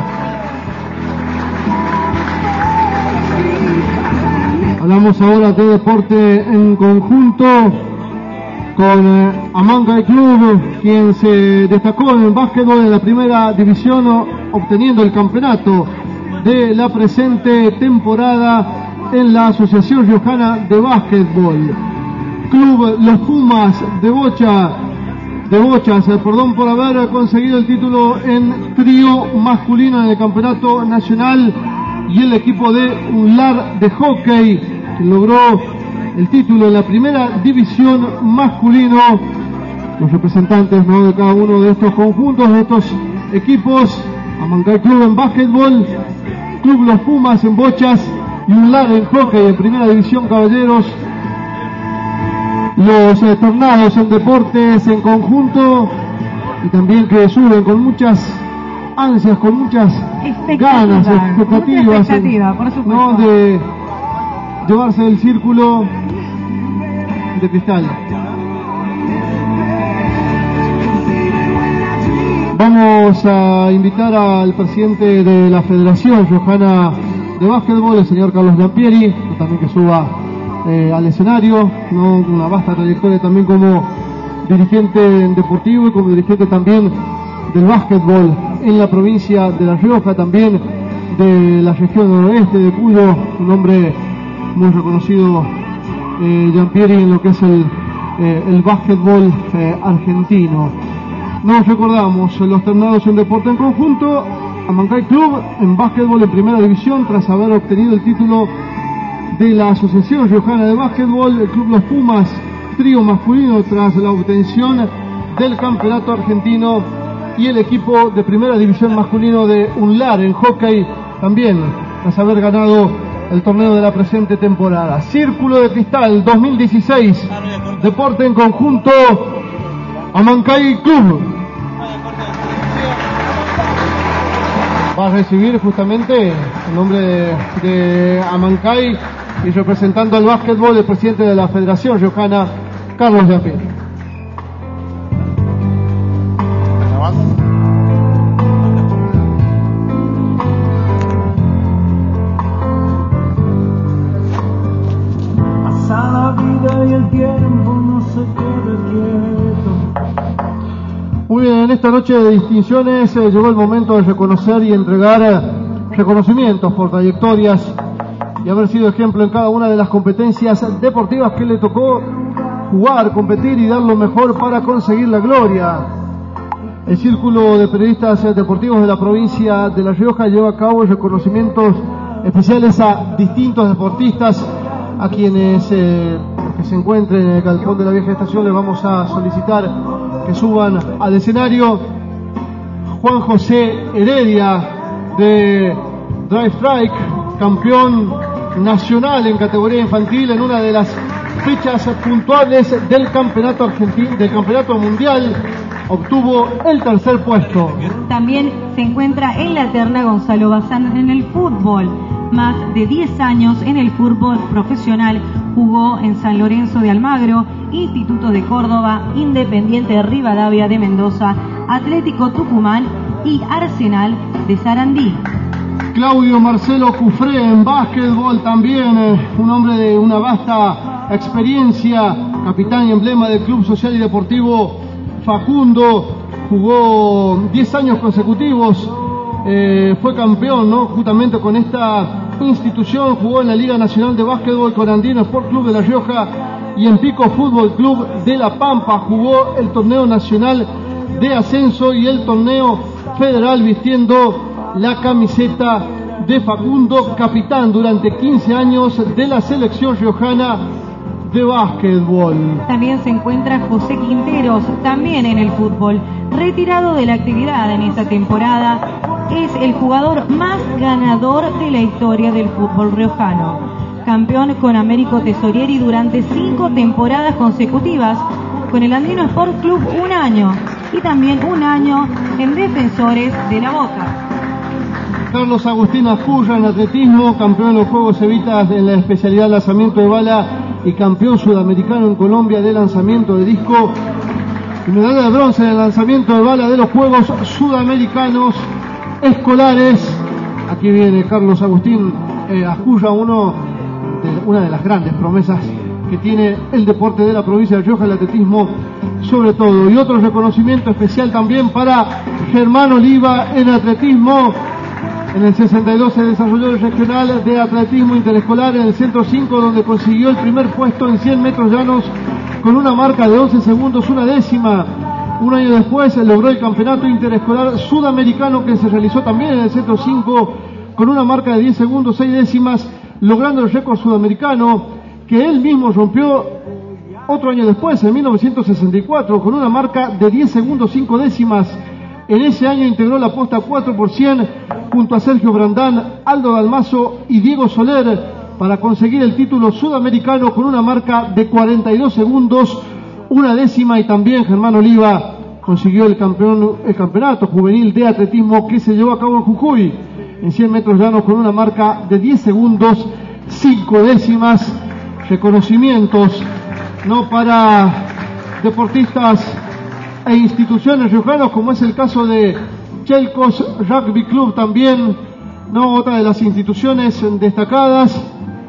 Hablamos ahora de deporte en conjunto con eh, Amancay Club, quien se destacó en el básquetbol en la primera división, obteniendo el campeonato de la presente temporada en la Asociación Riojana de Básquetbol. Club Los Pumas de Bocha, de Bochas, eh, perdón, por haber conseguido el título en trío masculino en el campeonato nacional, y el equipo de Unlar de hockey, que logró el título en la primera división masculino. Los representantes, ¿no?, de cada uno de estos conjuntos, de estos equipos: Amancay Club en básquetbol, Club Los Pumas en bochas y Unlar en hockey en primera división caballeros. Los eh, tornados en deportes en conjunto, y también que suben con muchas ansias, con muchas ganas, expectativas,
expectativa, por supuesto,
¿no?, de llevarse el Círculo de Cristal. Vamos a invitar al presidente de la Federación Riojana de Básquetbol, el señor Carlos Lampieri, también que suba eh, al escenario, ¿no?, una vasta trayectoria también como dirigente deportivo y como dirigente también del básquetbol en la provincia de La Rioja, también de la región noroeste de Cuyo, un hombre muy reconocido, eh, Lampieri, en lo que es el, eh, el básquetbol eh, argentino. Nos recordamos los tornados en deporte en conjunto: Amancay Club en básquetbol en primera división tras haber obtenido el título de la Asociación Riojana de Básquetbol, el Club Los Pumas trío masculino tras la obtención del campeonato argentino, y el equipo de primera división masculino de Unlar en hockey también tras haber ganado el torneo de la presente temporada. Círculo de Cristal dos mil dieciséis, deporte en conjunto, Amancay Club. Va a recibir justamente el nombre de, de Amancay y representando al básquetbol el presidente de la Federación Riojana, Carlos Yapín.
Pasa la vida y el tiempo no se queda quieto.
Muy bien, en esta noche de distinciones eh, llegó el momento de reconocer y entregar eh, reconocimientos por trayectorias y haber sido ejemplo en cada una de las competencias deportivas que le tocó jugar, competir y dar lo mejor para conseguir la gloria. El Círculo de Periodistas Deportivos de la provincia de La Rioja lleva a cabo reconocimientos especiales a distintos deportistas, a quienes eh, que se encuentren en el galpón de la vieja estación les vamos a solicitar que suban al escenario. Juan José Heredia de Drive Strike, campeón nacional en categoría infantil en una de las fechas puntuales del campeonato argentino, del campeonato mundial, obtuvo el tercer puesto.
También se encuentra en la terna Gonzalo Bazán en el fútbol. Más de diez años en el fútbol profesional, jugó en San Lorenzo de Almagro, Instituto de Córdoba, Independiente de Rivadavia de Mendoza, Atlético Tucumán y Arsenal de Sarandí.
Claudio Marcelo Cufré en básquetbol también, eh, un hombre de una vasta experiencia, capitán y emblema del Club Social y Deportivo Facundo, jugó diez años consecutivos, eh, fue campeón, ¿no? Justamente con esta institución, jugó en la Liga Nacional de Básquetbol con Andino Sport Club de La Rioja y en Pico Fútbol Club de La Pampa, jugó el torneo nacional de ascenso y el torneo federal vistiendo la camiseta de Facundo, capitán durante quince años de la selección riojana de básquetbol.
También se encuentra José Quinteros, también en el fútbol, retirado de la actividad en esta temporada. Es el jugador más ganador de la historia del fútbol riojano. Campeón con Américo Tesorieri durante cinco temporadas consecutivas, con el Andino Sport Club un año y también un año en Defensores de la Boca.
Carlos Agustín Ascurra en atletismo, campeón en los Juegos Evitas en la especialidad lanzamiento de bala y campeón sudamericano en Colombia de lanzamiento de disco y medalla de bronce en el lanzamiento de bala de los Juegos Sudamericanos Escolares. Aquí viene Carlos Agustín eh, Ascurra, uno de, una de las grandes promesas que tiene el deporte de la provincia de Rioja, el atletismo sobre todo. Y otro reconocimiento especial también para Germán Oliva en atletismo. En el sesenta y dos se desarrolló el regional de atletismo interescolar en el centro cinco, donde consiguió el primer puesto en cien metros llanos con una marca de once segundos, una décima. Un año después logró el campeonato interescolar sudamericano que se realizó también en el centro cinco con una marca de diez segundos, seis décimas, logrando el récord sudamericano que él mismo rompió otro año después, en mil novecientos sesenta y cuatro, con una marca de diez segundos, cinco décimas. En ese año integró la posta cuatro por cien junto a Sergio Brandán, Aldo Dalmazo y Diego Soler para conseguir el título sudamericano con una marca de cuarenta y dos segundos, una décima. Y también Germán Oliva consiguió el, campeón, el campeonato juvenil de atletismo que se llevó a cabo en Jujuy en cien metros llanos con una marca de diez segundos, cinco décimas. Reconocimientos no para deportistas e instituciones riojanos, como es el caso de Chelcos Rugby Club también, no otra de las instituciones destacadas,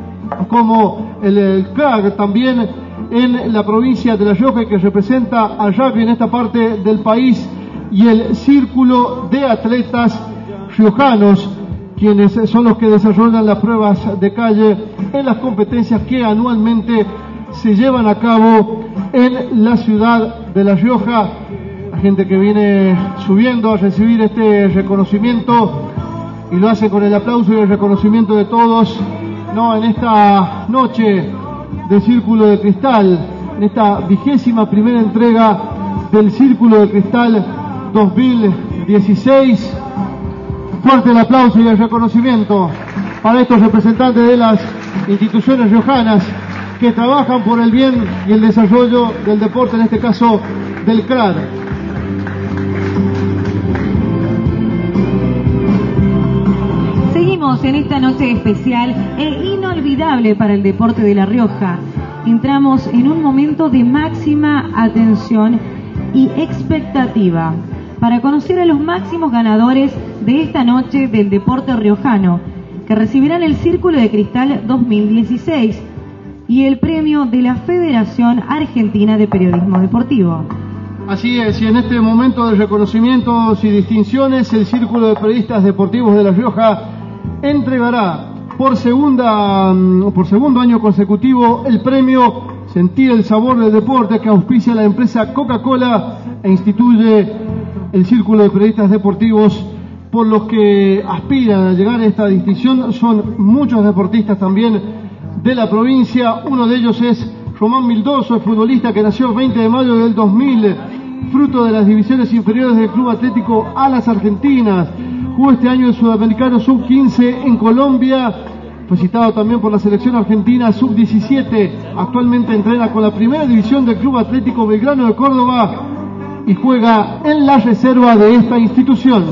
como el, el C R A G también en la provincia de La Rioja, que representa al rugby en esta parte del país, y el Círculo de Atletas Riojanos, quienes son los que desarrollan las pruebas de calle en las competencias que anualmente se llevan a cabo en la ciudad de La Rioja. La gente que viene subiendo a recibir este reconocimiento y lo hace con el aplauso y el reconocimiento de todos, no en esta noche de Círculo de Cristal, en esta vigésima primera entrega del Círculo de Cristal dos mil dieciséis. Fuerte el aplauso y el reconocimiento para estos representantes de las instituciones riojanas que trabajan por el bien y el desarrollo del deporte, en este caso del C R A R.
Seguimos en esta noche especial e inolvidable para el deporte de La Rioja. Entramos en un momento de máxima atención y expectativa para conocer a los máximos ganadores de esta noche del deporte riojano, que recibirán el Círculo de Cristal dos mil dieciséis y el premio de la Federación Argentina de Periodismo Deportivo.
Así es, y en este momento de reconocimientos y distinciones, el Círculo de Periodistas Deportivos de La Rioja entregará por segunda por segundo año consecutivo el premio Sentir el Sabor del Deporte, que auspicia la empresa Coca-Cola e instituye el Círculo de Periodistas Deportivos. Por los que aspiran a llegar a esta distinción son muchos deportistas también de la provincia. Uno de ellos es Román Mildoso, el futbolista que nació el veinte de mayo del dos mil, fruto de las divisiones inferiores del Club Atlético Alas Argentinas. Jugó este año el Sudamericano sub quince en Colombia. Fue citado también por la selección argentina sub diecisiete. Actualmente entrena con la primera división del Club Atlético Belgrano de Córdoba y juega en la reserva de esta institución.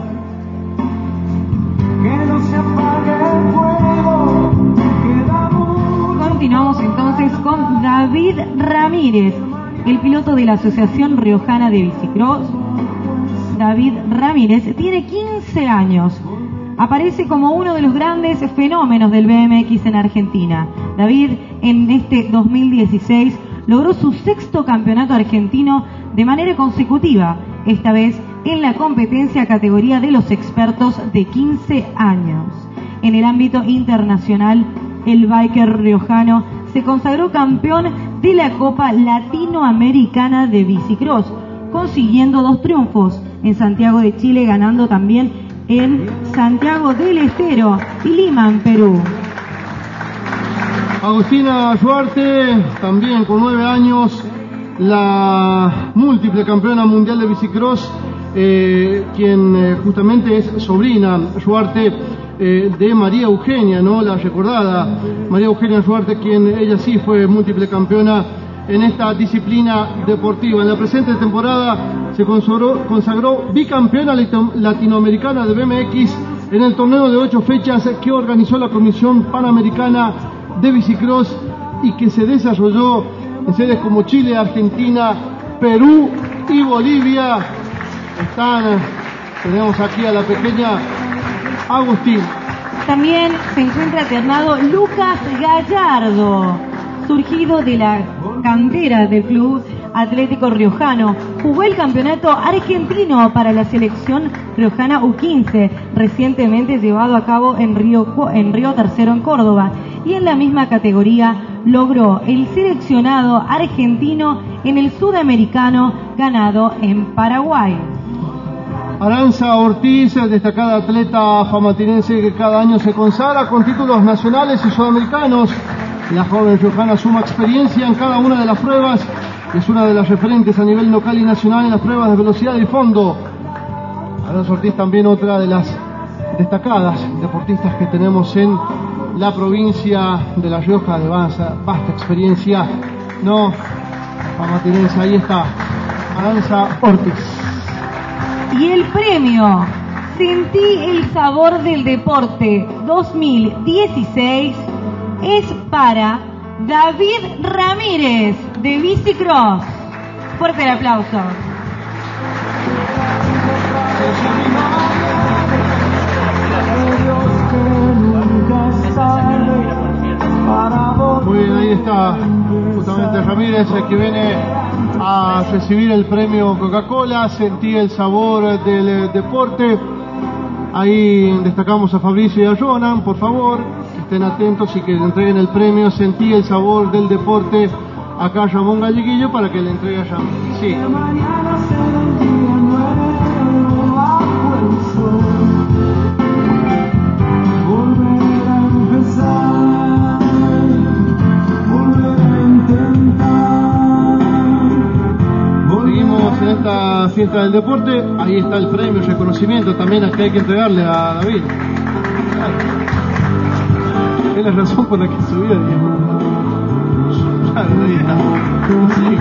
Continuamos entonces con David Ramírez, el piloto de la Asociación Riojana de Bicicross. David Ramírez tiene quince años. Aparece como uno de los grandes fenómenos del B M X en Argentina. David, en este dos mil dieciséis, logró su sexto campeonato argentino de manera consecutiva, esta vez en la competencia categoría de los expertos de quince años. En el ámbito internacional, el biker riojano se consagró campeón de la Copa Latinoamericana de Bicicross, consiguiendo dos triunfos en Santiago de Chile, ganando también en Santiago del Estero y Lima, en Perú.
Agustina Duarte, también con nueve años, la múltiple campeona mundial de bicicross, eh, quien eh, justamente es sobrina, Duarte, eh, de María Eugenia, ¿no? La recordada María Eugenia Duarte, quien ella sí fue múltiple campeona en esta disciplina deportiva. En la presente temporada se consagró, consagró bicampeona latinoamericana de B M X en el torneo de ocho fechas que organizó la Comisión Panamericana de Bicicross y que se desarrolló en sedes como Chile, Argentina, Perú y Bolivia. Están, tenemos aquí a la pequeña Agustín.
También se encuentra alternado Lucas Gallardo, surgido de la cantera del Club Atlético Riojano. Jugó el campeonato argentino para la selección riojana U quince, recientemente llevado a cabo en Río, en Río Tercero, en Córdoba, y en la misma categoría logró el seleccionado argentino en el sudamericano ganado en Paraguay.
Aranza Ortiz, destacada atleta famatinense que cada año se consagra con títulos nacionales y sudamericanos. La joven riojana suma experiencia en cada una de las pruebas, es una de las referentes a nivel local y nacional en las pruebas de velocidad y fondo. Aranza Ortiz también otra de las destacadas deportistas que tenemos en la provincia de La Rioja, de vasta, vasta experiencia, no, famatinense. Ahí está Aranza Ortiz.
Y el premio Sentí el Sabor del Deporte dos mil dieciséis es para David Ramírez de Bicicross. Fuerte el aplauso.
Muy bien, ahí está justamente Ramírez, que viene a recibir el premio Coca-Cola, Sentí el Sabor del Deporte. Ahí destacamos a Fabricio y a Jonan, por favor, estén atentos y que le entreguen el premio Sentí el Sabor del Deporte acá a Ramón Galleguillo para que le entregue a Ramón. Sí. Seguimos en esta fiesta del deporte. Ahí está el premio, el reconocimiento también que hay que entregarle a David. es la razón por la que subió, digamos. Claro, sí.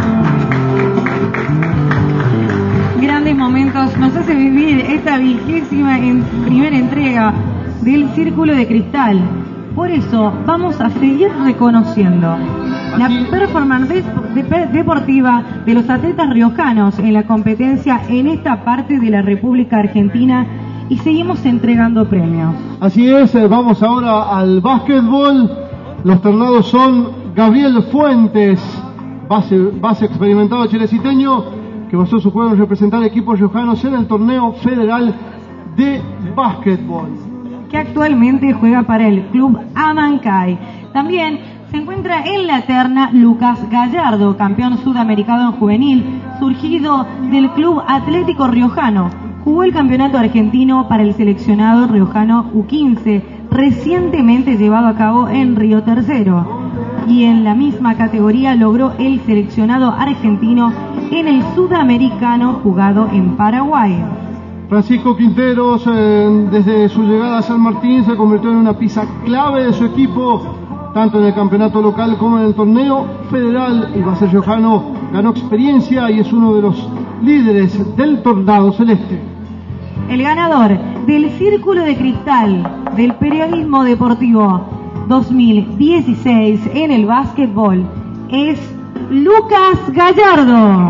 Grandes momentos nos hace vivir esta vigésima en primera entrega del Círculo de Cristal. Por eso vamos a seguir reconociendo la performance de, de, deportiva de los atletas riojanos en la competencia en esta parte de la República Argentina y seguimos entregando premios.
Así es, vamos ahora al básquetbol. Los ternados son Gabriel Fuentes, base, base experimentado chileciteño, que basó su juego en representar equipos riojanos en el torneo federal de básquetbol,
que actualmente juega para el club Amancay. También se encuentra en la terna Lucas Gallardo, campeón sudamericano en juvenil, surgido del Club Atlético Riojano. Jugó el campeonato argentino para el seleccionado riojano U quince, recientemente llevado a cabo en Río Tercero. Y en la misma categoría logró el seleccionado argentino en el sudamericano jugado en Paraguay.
Francisco Quinteros, eh, desde su llegada a San Martín, se convirtió en una pieza clave de su equipo, tanto en el campeonato local como en el torneo federal. El base riojano ganó experiencia y es uno de los líderes del Tornado Celeste.
El ganador del Círculo de Cristal del Periodismo Deportivo dos mil dieciséis en el básquetbol es Lucas Gallardo.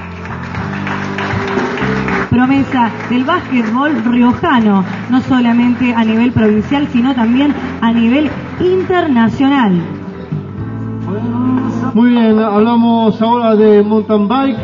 Promesa del básquetbol riojano, no solamente a nivel provincial, sino también a nivel internacional.
Muy bien, hablamos ahora de mountain bike.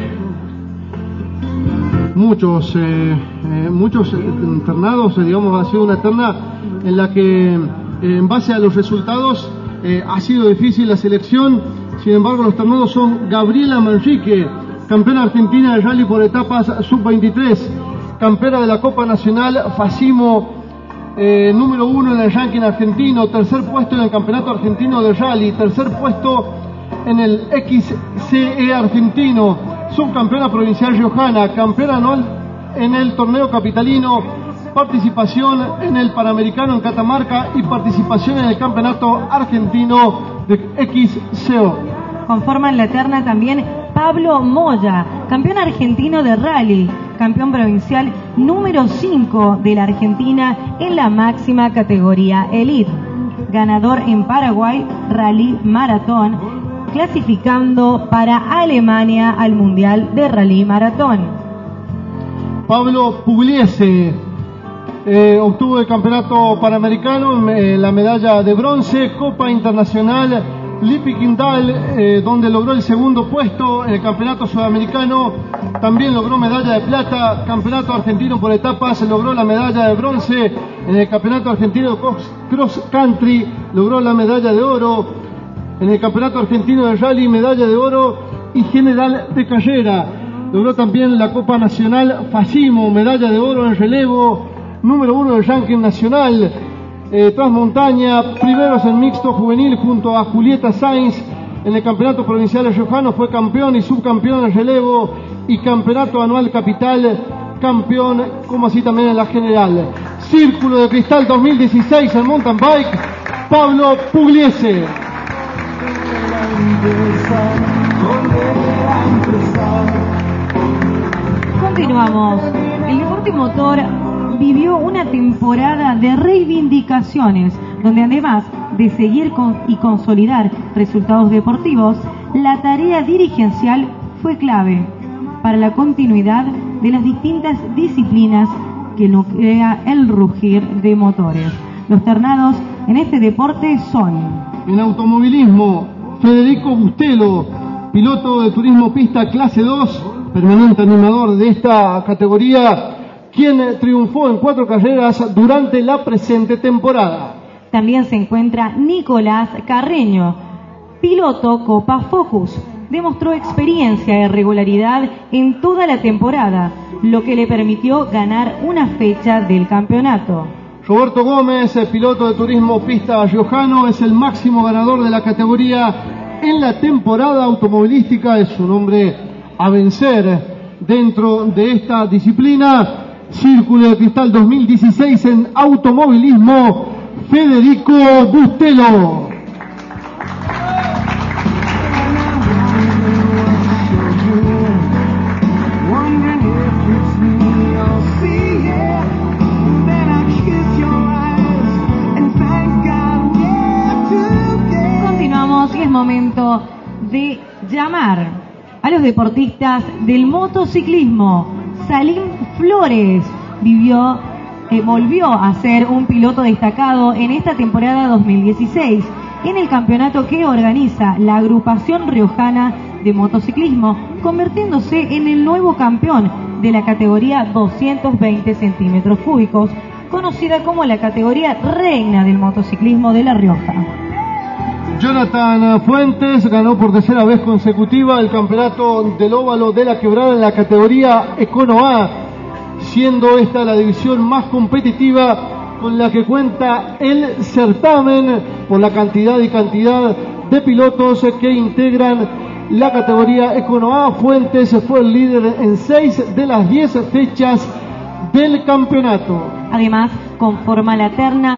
Muchos, eh, eh, muchos internados, eh, digamos, ha sido una terna en la que, eh, en base a los resultados, eh, ha sido difícil la selección. Sin embargo, los ternados son Gabriela Manrique, campeona argentina de rally por etapas sub veintitrés, campeona de la Copa Nacional Facimo, eh, número uno en el ranking argentino, tercer puesto en el Campeonato Argentino de Rally, tercer puesto en el X C E argentino, subcampeona provincial riojana, campeona anual en el torneo capitalino, participación en el Panamericano en Catamarca y participación en el Campeonato Argentino de X C O.
Conforman la terna también Pablo Moya, campeón argentino de rally, campeón provincial número cinco de la Argentina en la máxima categoría Elite, ganador en Paraguay Rally Maratón, clasificando para Alemania al Mundial de Rally Maratón.
Pablo Pugliese eh, obtuvo el campeonato panamericano, eh, la medalla de bronce, Copa Internacional Lipi Quintal, eh, donde logró el segundo puesto en el campeonato sudamericano, también logró medalla de plata, campeonato argentino por etapas, logró la medalla de bronce en el campeonato argentino de cross country, logró la medalla de oro en el campeonato argentino de rally, medalla de oro y general de carrera, logró también la Copa Nacional Facimo, medalla de oro en relevo, número uno del ranking nacional. Eh, Transmontaña, primeros en mixto juvenil junto a Julieta Sainz en el campeonato provincial riojano, fue campeón y subcampeón en relevo y campeonato anual capital, campeón como así también en la general. Círculo de Cristal dos mil dieciséis en mountain bike, Pablo Pugliese.
Continuamos. El deporte motor vivió una temporada de reivindicaciones, donde además de seguir con y consolidar resultados deportivos, la tarea dirigencial fue clave para la continuidad de las distintas disciplinas que nuclea el rugir de motores. Los ternados en este deporte son:
en automovilismo, Federico Bustelo, piloto de turismo pista clase dos, permanente animador de esta categoría, quien triunfó en cuatro carreras durante la presente temporada.
También se encuentra Nicolás Carreño, piloto Copa Focus. Demostró experiencia y regularidad en toda la temporada, lo que le permitió ganar una fecha del campeonato.
Roberto Gómez, piloto de turismo pista riojano, es el máximo ganador de la categoría en la temporada automovilística. Es un hombre a vencer dentro de esta disciplina. Círculo de Cristal dos mil dieciséis en automovilismo, Federico Bustelo.
Continuamos y es momento de llamar a los deportistas del motociclismo. Salim Flores vivió, eh, volvió a ser un piloto destacado en esta temporada dos mil dieciséis en el campeonato que organiza la agrupación riojana de motociclismo, convirtiéndose en el nuevo campeón de la categoría doscientos veinte centímetros cúbicos, conocida como la categoría reina del motociclismo de La Rioja.
Jonathan Fuentes ganó por tercera vez consecutiva el campeonato del óvalo de la Quebrada en la categoría Econo A, siendo esta la división más competitiva con la que cuenta el certamen por la cantidad y cantidad de pilotos que integran la categoría Econo A. Fuentes fue el líder en seis de las diez fechas del campeonato.
Además, conforma la terna